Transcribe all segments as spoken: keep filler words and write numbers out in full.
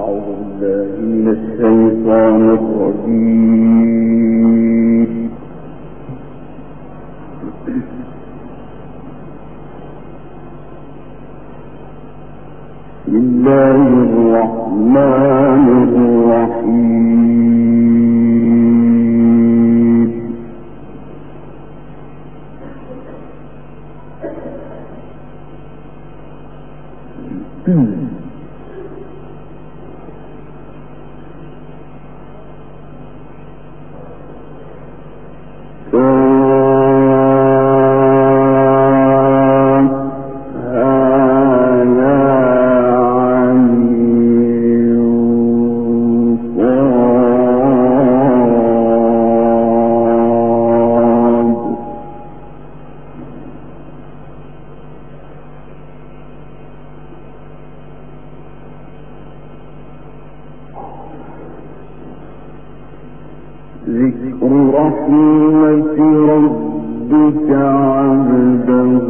ذكر رحمة ربك عبده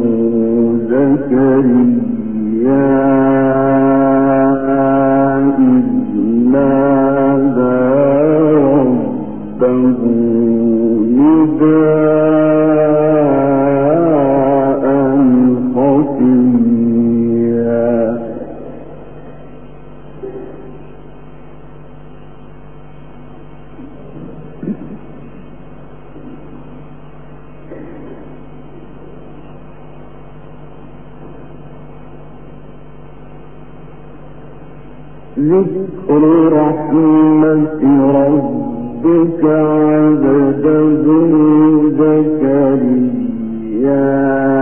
زكريا إذ نادى ربه نداء خفيا ذكر رحمة ربك عبده زكريا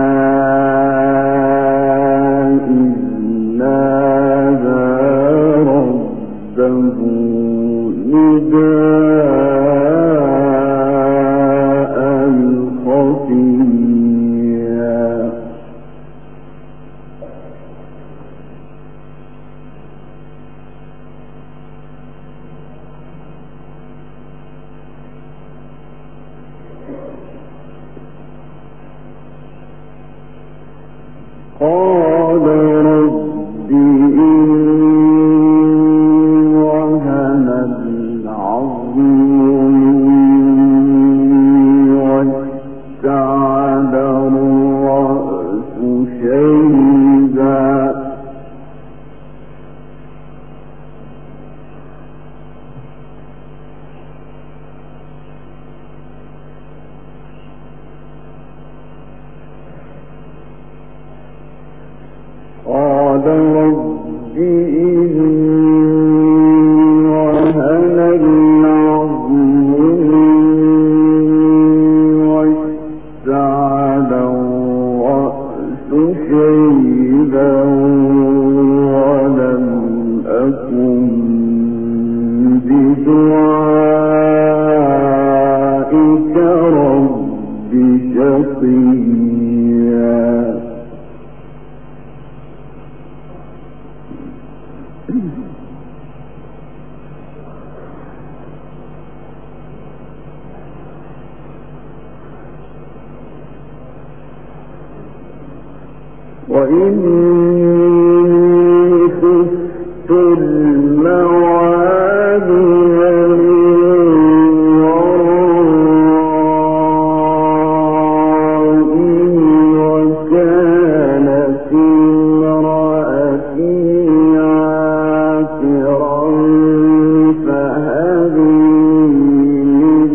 إذ نادى ربه نداء خفيا قال رب إني وهن العظم مني واشتعل الرأس شيبا قال رب إني وهن العظم مني واشتعل الرأس شيبا ولم أكن بدعائك رب شقيا وإني خفت الموالي من ورائي وكانت امرأتي عاقرا فهب لي من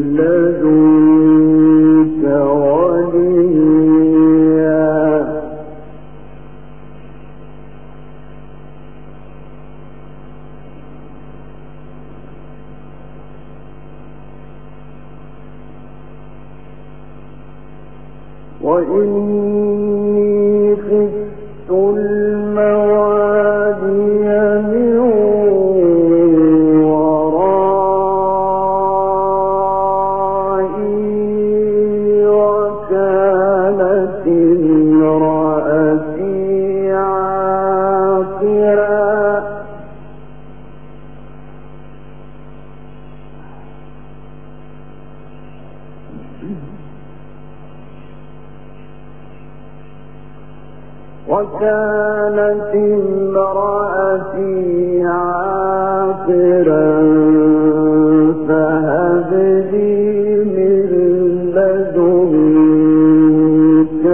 لدنك وليا وإني خفت الموالي من ورائي وكانت امرأتي عاقرا وكانت امرأتي عاقرا عاقرا فهب لي من لدنك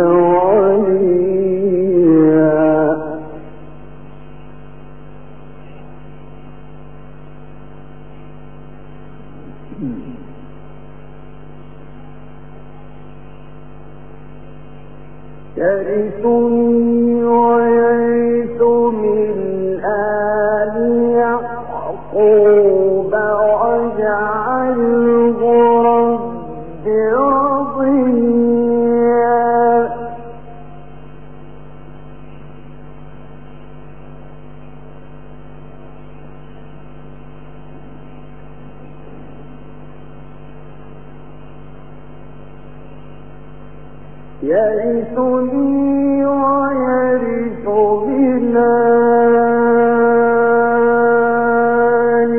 وليا يرثني ويرث من آل يعقوب واجعله رب رضيا يرثني ويرث من آل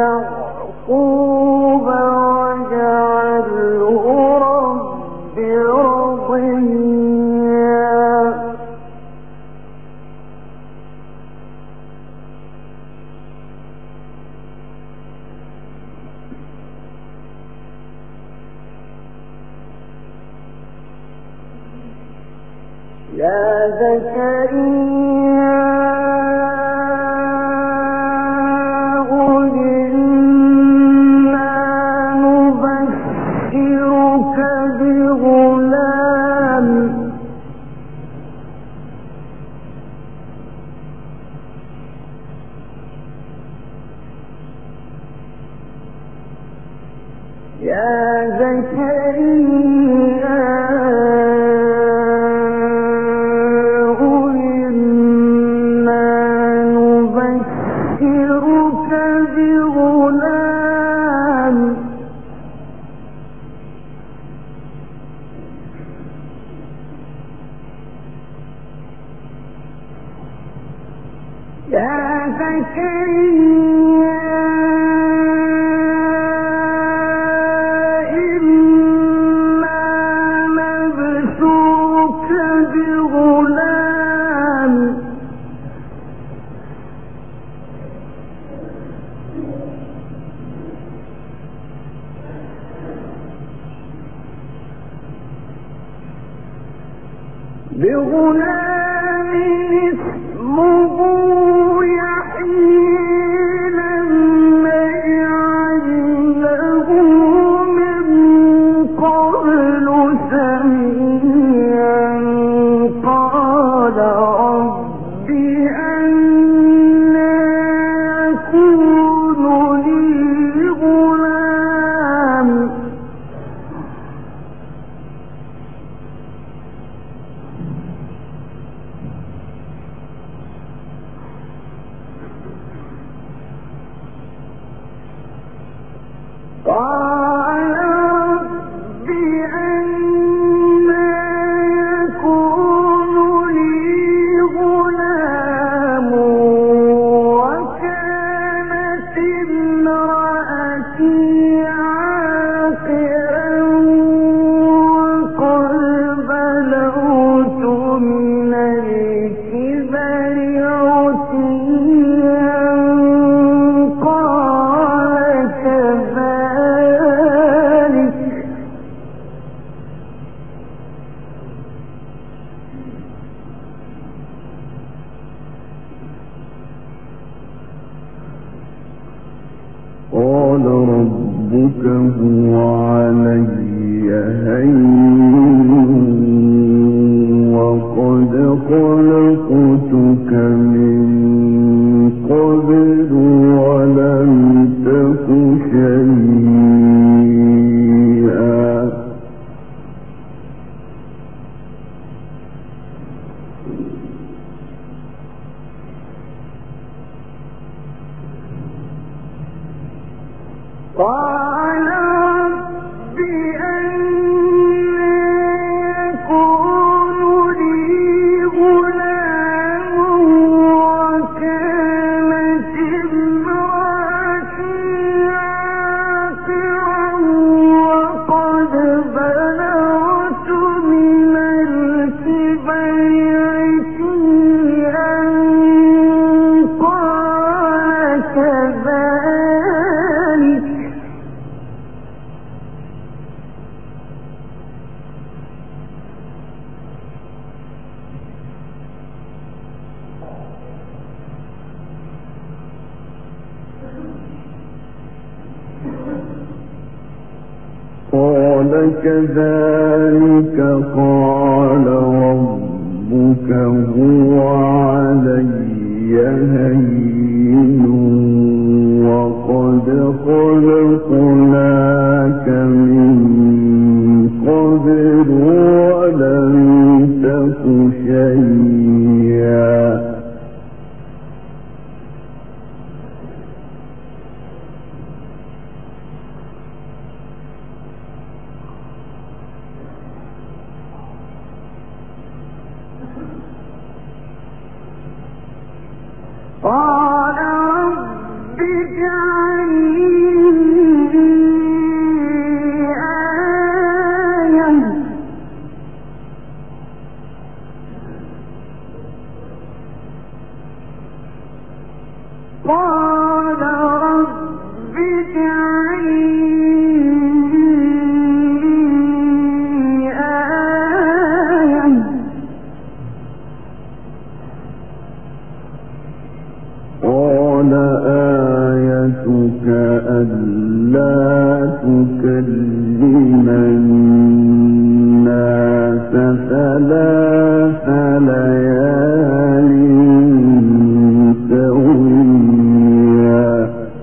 يعقوب واجعله رب رضيا يا زكريا إنا نبشرك بغلام يا زكريا يا زكريا إنا نبشرك بغلام بغلام اسمه قال رب أنى يكون لي غلام وكانت امرأتي عاقرا وقد بلغت من الكبر عتيا قال كذلك قال ربك هو علي هين وقد خلقتك من قبل ولم تك شيئا قال رب أنى يكون لي غلام وكانت امرأتي عاقرا وقد بلغت من الكبر عتيا قال كذلك قال كذلك قال ربك هو علي هين وقد خلقناك من قبل ولم تك شيئا قال رب اجعل لي آية قال رب اجعل لي آية قال آيتك ألا تكلم الناس ثلاث ليال سويا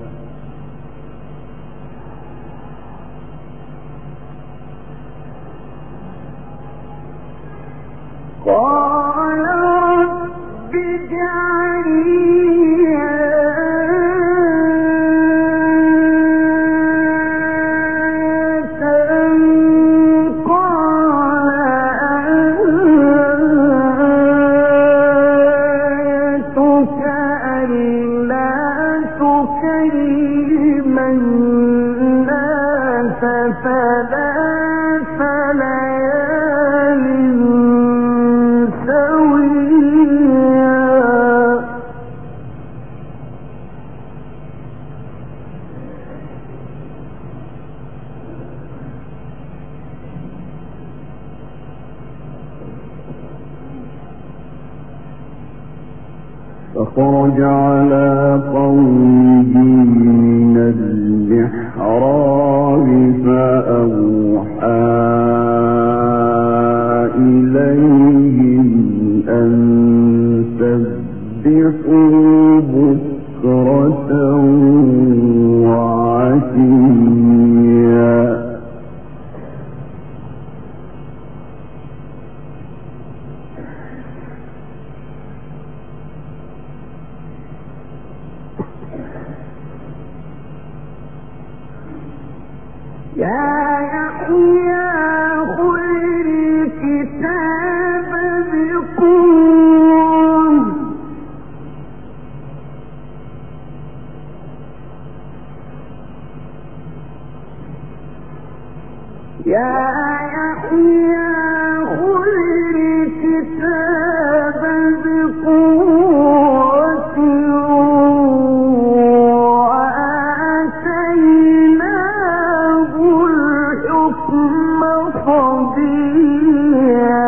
قال رب اجعل لي ثلاث ليال سويا فخرج على قومه من المحراب فأوحى إليهم أن سبحوا بكرة وعشيا يا يحيى خذ الكتاب بقوة يا يحيى خذ الكتاب بقوة وآتيناه الحكم صبيا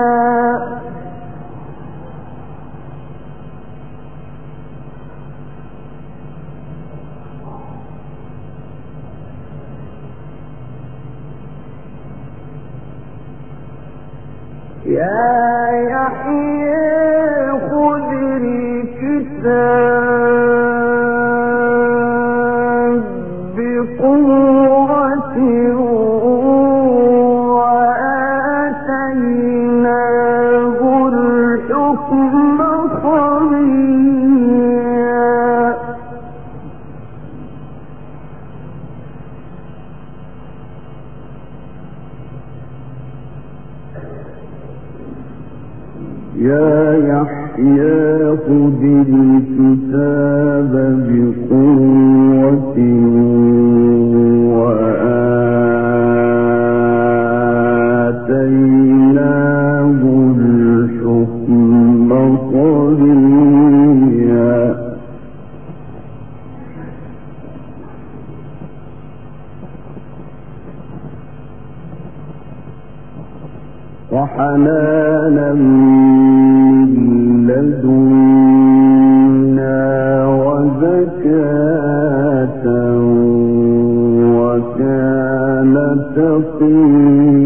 يا يحيى خذ الكتاب بقوة وآتيناه الحكم صبيا يا يحيى خذ الكتاب بقوة وآتيناه الحكم صبيا وحنانا من لدنا وزكاة وكان تقيا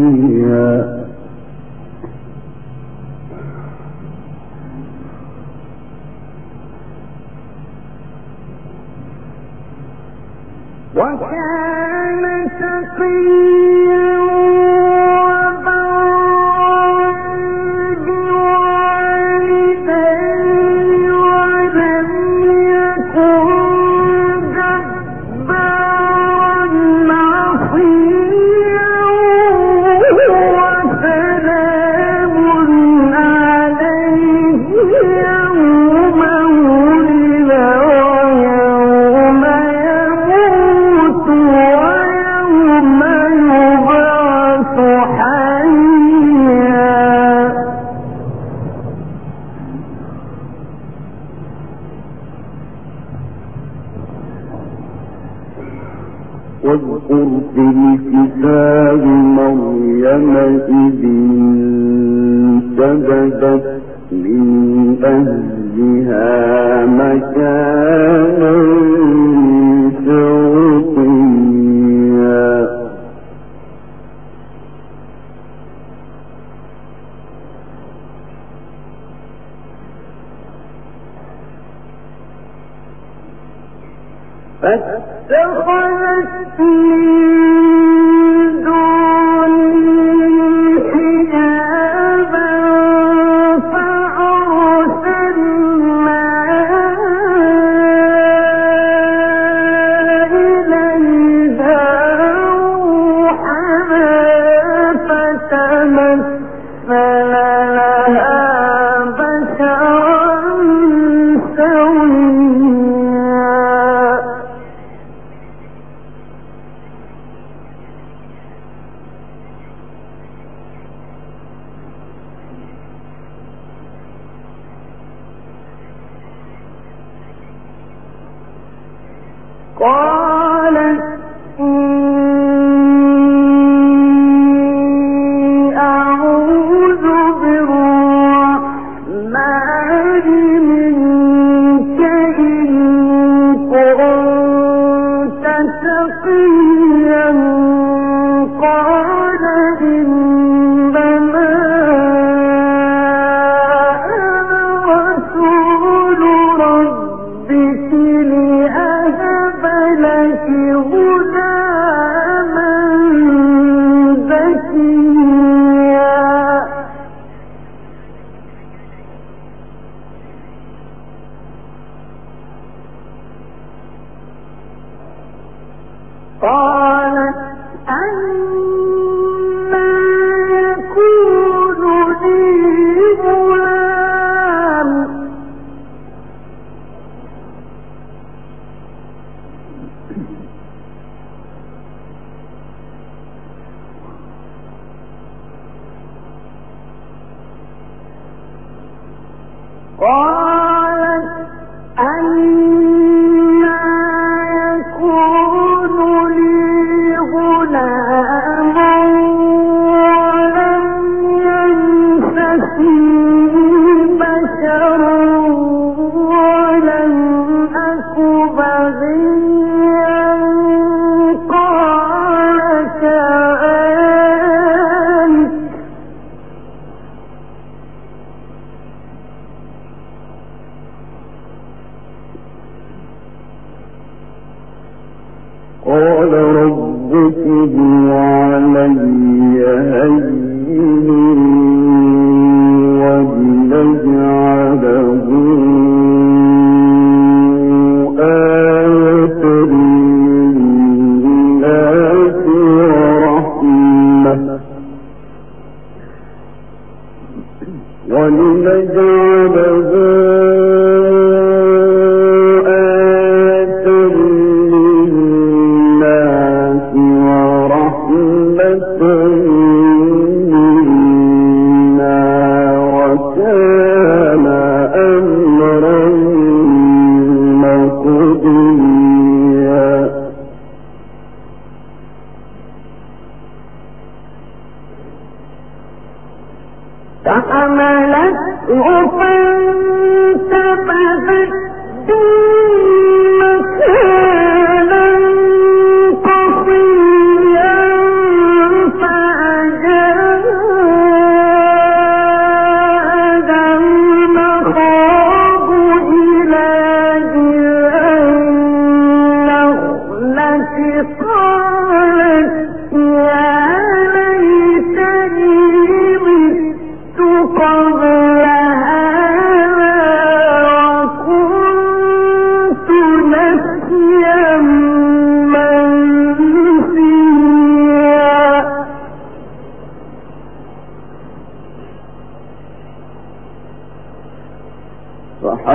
واذكر في الكتاب مريم إذ انتبذت من أهلها مكانا شرقيا فاتخذت من دونهم حجابا فأرسلنا إليها روحنا فتمثل لها بشرا سويا قالت إني أعوذ بالرحمن منك إن كنت تقيا قال إنما أنا رسول ربك لأهب لك غلاما زكيا قالت أنى يكون لي غلام قالت أنى يكون لي غلام ولم يمسسني بشر ولم أك بغيا قال كذلك قال ربك هو علي هين ولنجعله آية للناس ورحمة ولنجعله ورحمة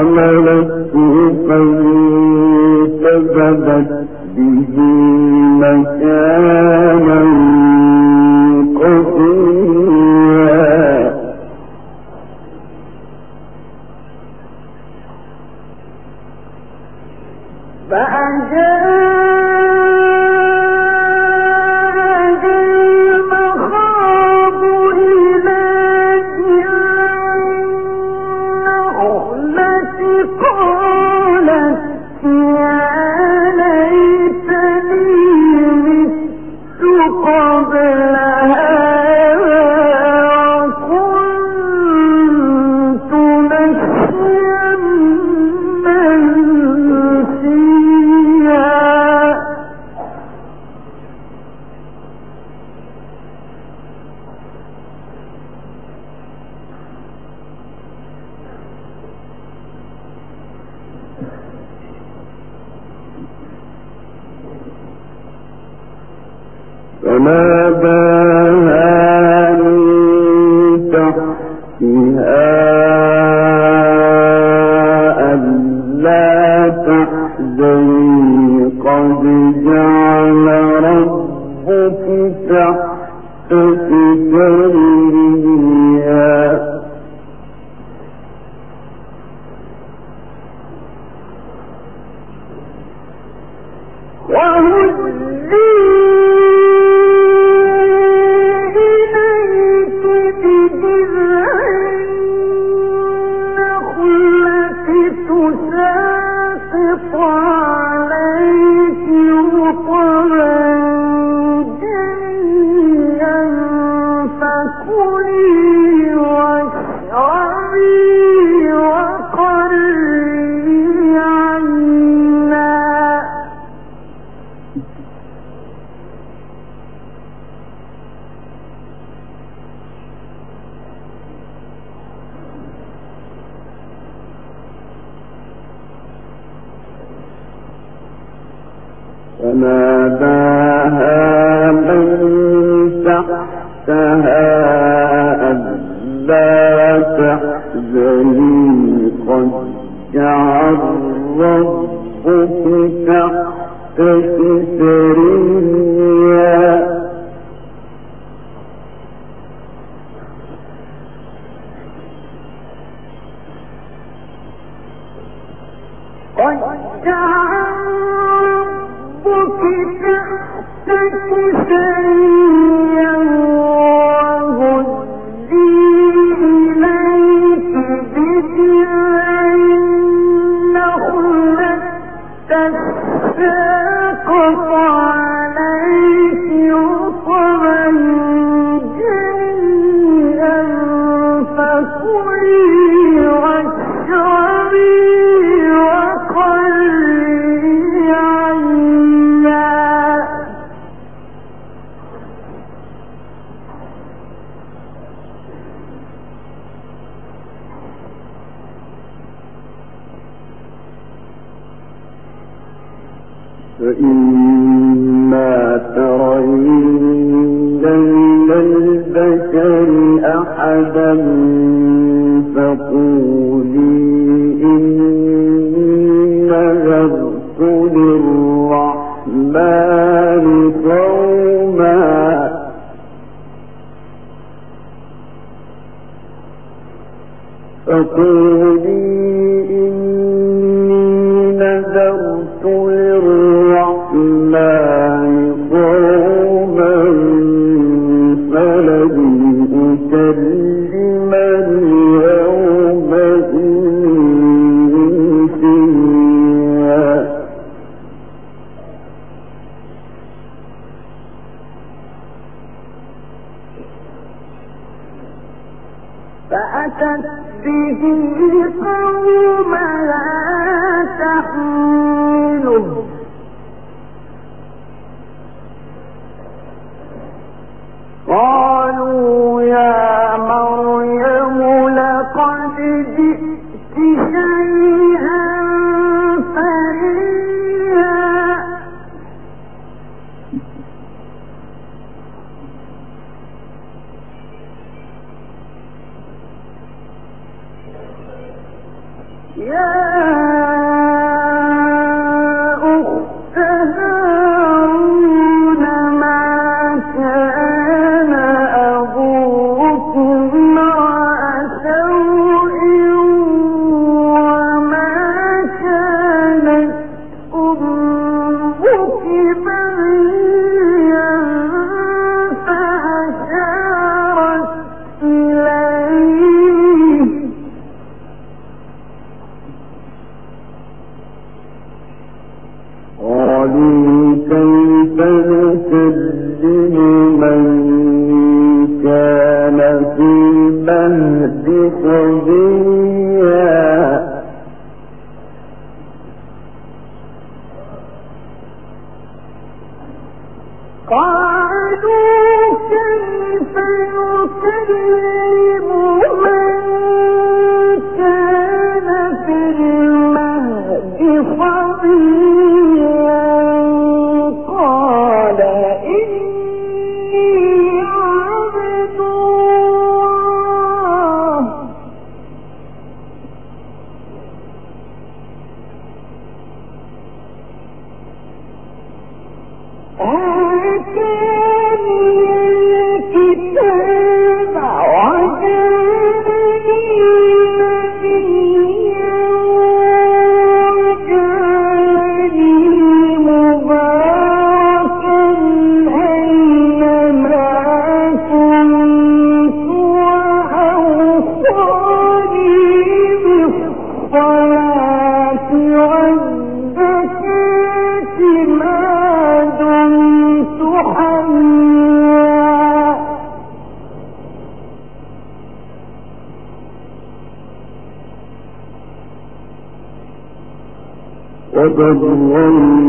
فحملته فانتبذت به مكانا قصيا فناداها من تحتها ألا تحزني قد جعل ربك تحتك سريا وهزي فناداها من تحتها ألا تحزني قد جعل ربك تحتك سريا قد جعل ربك تحتك سريا وهزي إليك بجذع النخلة تساقط عليك رطبا جنيا فكلي واشربي فإما ترين من البشر أحدا فقولي إني نذرت للرحمن صوما فقولي إني نذرت للرحمن صوما فلن أكلم اليوم إنسيا فأتت به قالوا كيف نكذب من كان في المهد صبيا قالوا كيف نكذب من كان في المهد صبيا قال إني عبد الله وبرا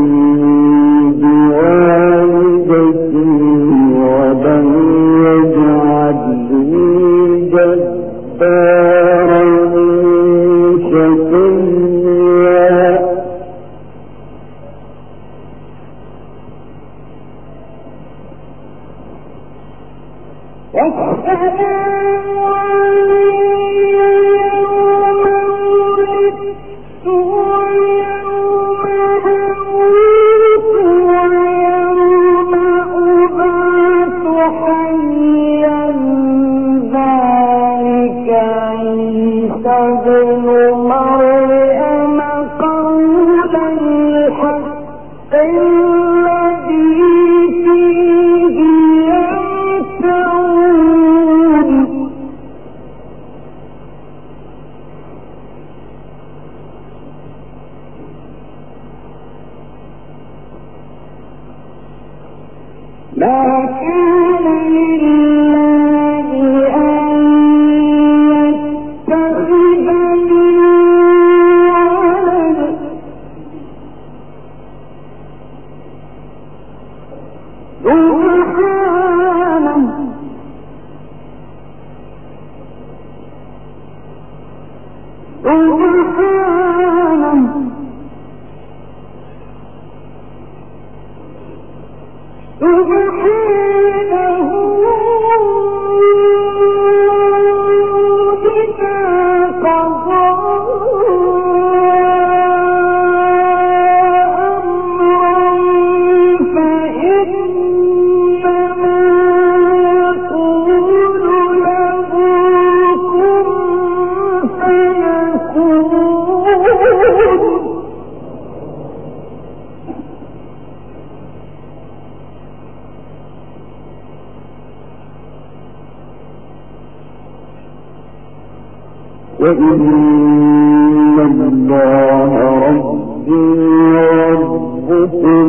بوالدتي ولم يجعلني جبارا شقيا والسلام علي يوم ولدت ويوم أموت ويوم أبعث حيا ذلك عيسى ابن مريم قول الحق الذي فيه يمترون ما كان لله أن يتخذ من ولد سبحانه سبحانه سبحانه إذا قضى أمرا فإنما يقول له كن فيكون وإن الله ربي وربكم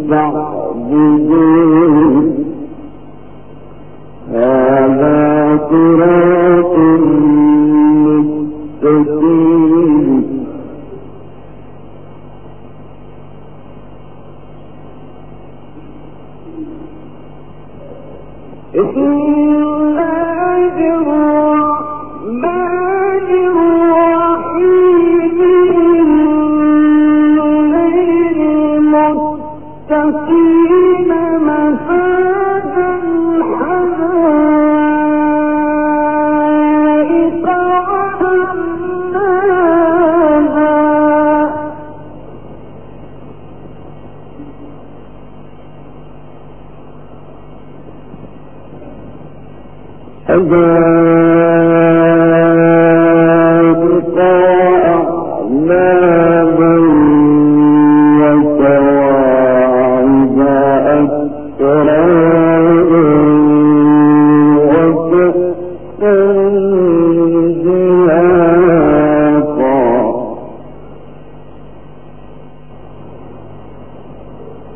فاعبدوه هذا صراط مستقيم بسم الله الرحمن الرحيم للمتقين مفازا حدائق حدائق أعنابا وكواعب أترابا وكأسا دهاقا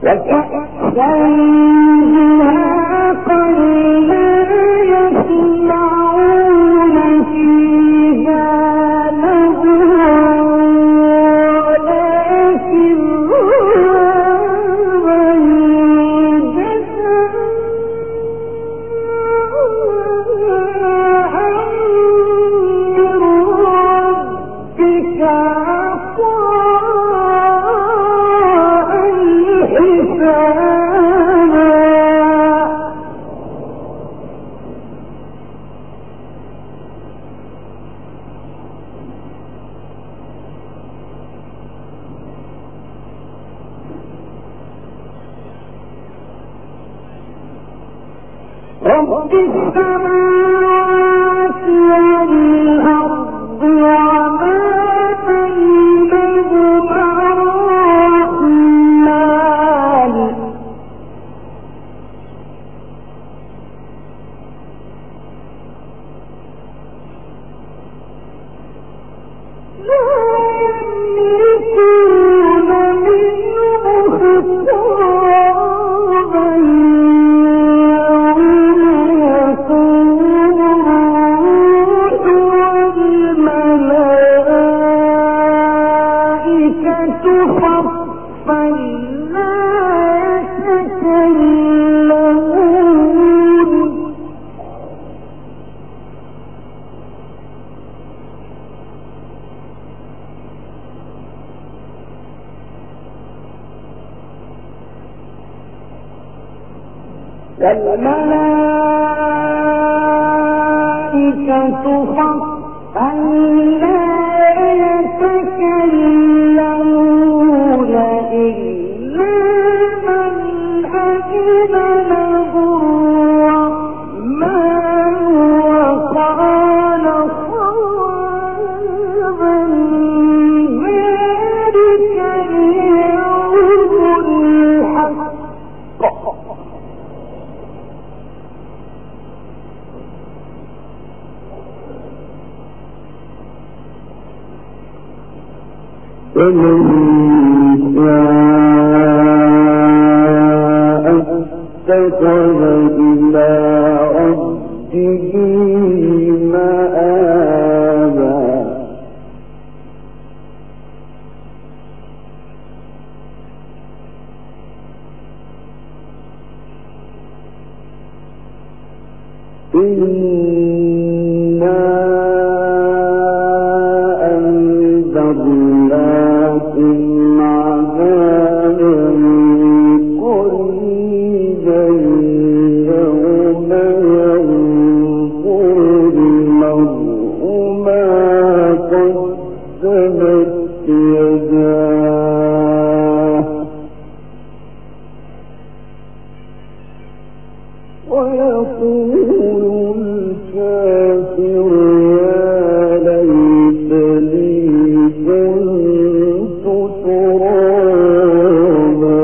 رب السماوات والأرض وما بينهما الرحمن لا يملكون منه خطابا والملائكة صفا لا يتكلمون إلا من أذن له الرحمن وقال صوابا ذلك اليوم الحق فمن شاء اتخذ إلى ربه مآبا إنا أنذرناكم عذابا قريبا يوم ينظر المرء ما قدمت يداه ويقول الكافر يا ليتني كنت ترابا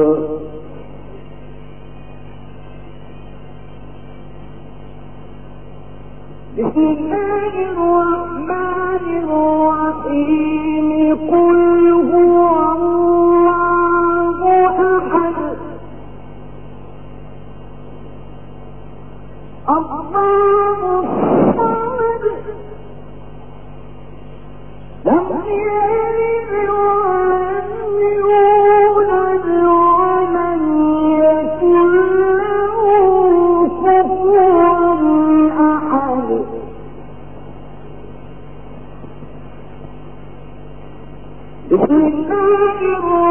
بسم الله الرحمن الرحيم قل هو الله أحد الله الصمد لم يلد ولم يولد ولم يكن له كفوا أحد بسم الله الرحمن